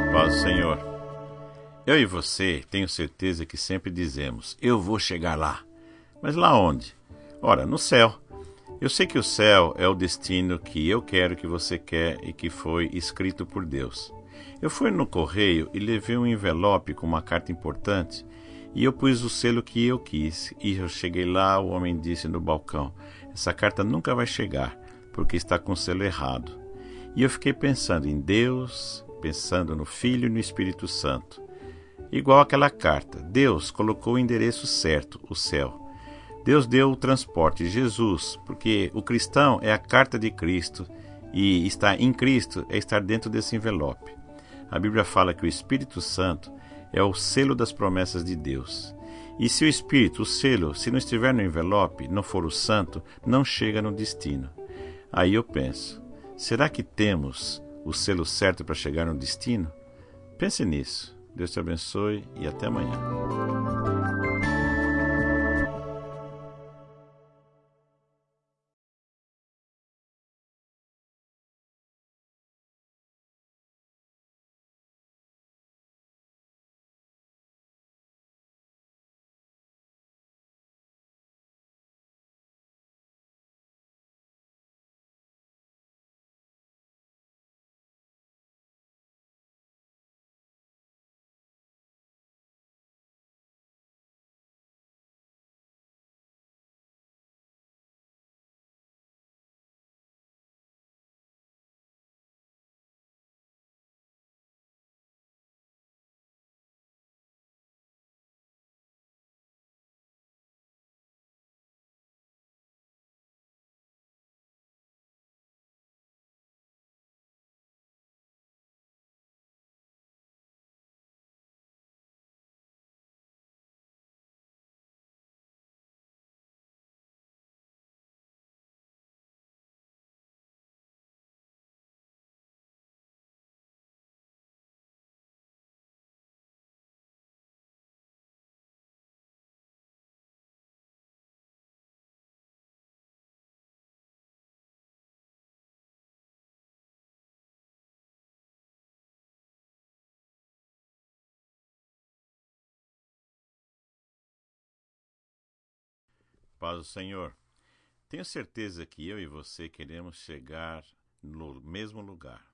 Paz do Senhor. Eu e você tenho certeza que sempre dizemos, eu vou chegar lá. Mas lá onde? Ora, no céu. Eu sei que o céu é o destino que eu quero, que você quer e que foi escrito por Deus. Eu fui no correio e levei um envelope com uma carta importante e eu pus o selo que eu quis. E eu cheguei lá, o homem disse no balcão, essa carta nunca vai chegar porque está com o selo errado. E eu fiquei pensando em Deus, pensando no Filho e no Espírito Santo. Igual aquela carta, Deus colocou o endereço certo, o céu. Deus deu o transporte, Jesus, porque o cristão é a carta de Cristo e estar em Cristo é estar dentro desse envelope. A Bíblia fala que o Espírito Santo é o selo das promessas de Deus. E se o Espírito, o selo, se não estiver no envelope, não for o santo, não chega no destino. Aí eu penso, será que temos o selo certo para chegar no destino? Pense nisso. Deus te abençoe e até amanhã. Paz do Senhor. Tenho certeza que eu e você queremos chegar no mesmo lugar.